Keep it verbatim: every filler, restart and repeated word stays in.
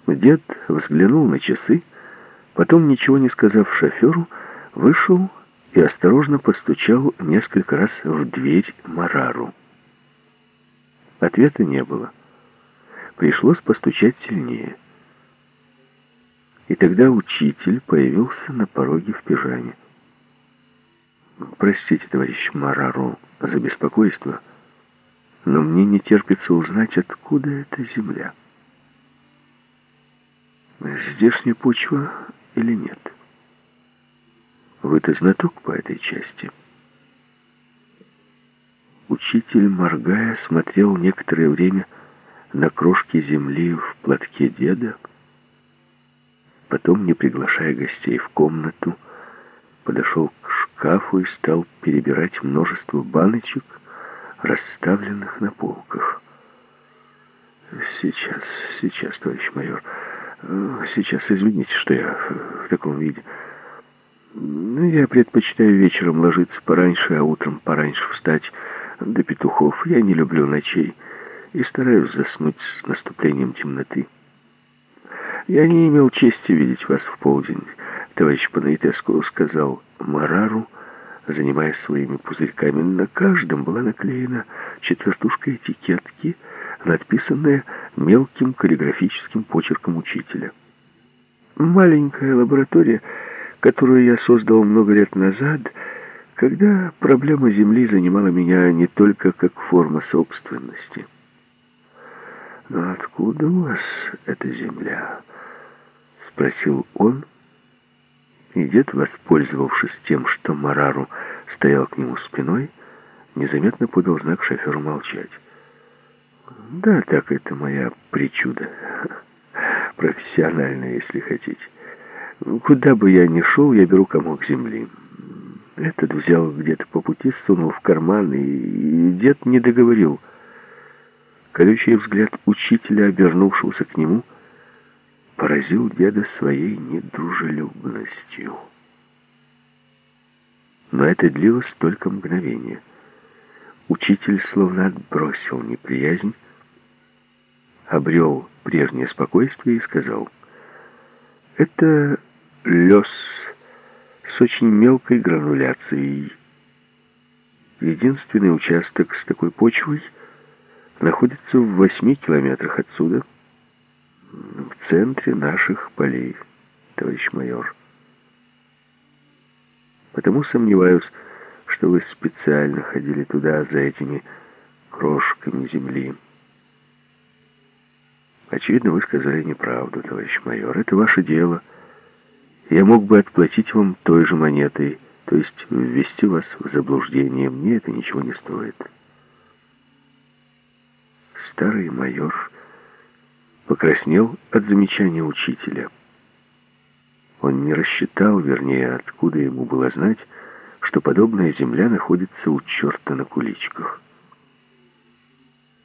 Дед взглянул на часы, потом, ничего не сказав шоферу, вышел и осторожно постучал несколько раз в дверь Марару. Ответа не было. Пришлось постучать сильнее. И тогда учитель появился на пороге в пижаме. «Простите, товарищ Марару, за беспокойство, но мне не терпится узнать, откуда эта земля. Здешняя почва или нет? Вы-то знаток по этой части». Учитель, моргая, смотрел некоторое время на крошки земли в платке деда, потом, не приглашая гостей в комнату, подошел к шкафу и стал перебирать множество баночек, расставленных на полках. «Сейчас, сейчас, товарищ майор, сейчас, извините, что я в таком виде. Я предпочитаю вечером ложиться пораньше, а утром пораньше встать до петухов. Я не люблю ночей и стараюсь заснуть с наступлением темноты. Я не имел чести видеть вас в полдень, товарищ Панаитеску», — сказал Марару, занимаясь своими пузырьками. На каждом была наклеена четвертушка этикетки, надписанная мелким каллиграфическим почерком учителя. Маленькая лаборатория, которую я создал много лет назад, когда проблема Земли занимала меня не только как форма собственности. «Но откуда у вас эта земля?» — спросил он, и дед, воспользовавшись тем, что Марару стоял к нему спиной, незаметно подал знак шоферу молчать. «Да, так это моя причуда. Профессиональная, если хотите. Куда бы я ни шел, я беру комок земли. Этот взял где-то по пути, сунул в карман, и дед не договорил. Колючий взгляд учителя, обернувшегося к нему, поразил деда своей недружелюбностью. Но это длилось только мгновение. Учитель словно отбросил неприязнь, обрел прежнее спокойствие и сказал: «Это лёс с очень мелкой грануляцией. Единственный участок с такой почвой находится в восьми километрах отсюда, в центре наших полей, товарищ майор. Потому сомневаюсь, что вы специально ходили туда за этими крошками земли. Очевидно, вы сказали неправду, товарищ майор. Это ваше дело. Я мог бы отплатить вам той же монетой, то есть ввести вас в заблуждение. Мне это ничего не стоит». Старый майор покраснел от замечания учителя. Он не рассчитал, вернее, откуда ему было знать, что подобная земля находится у черта на куличках.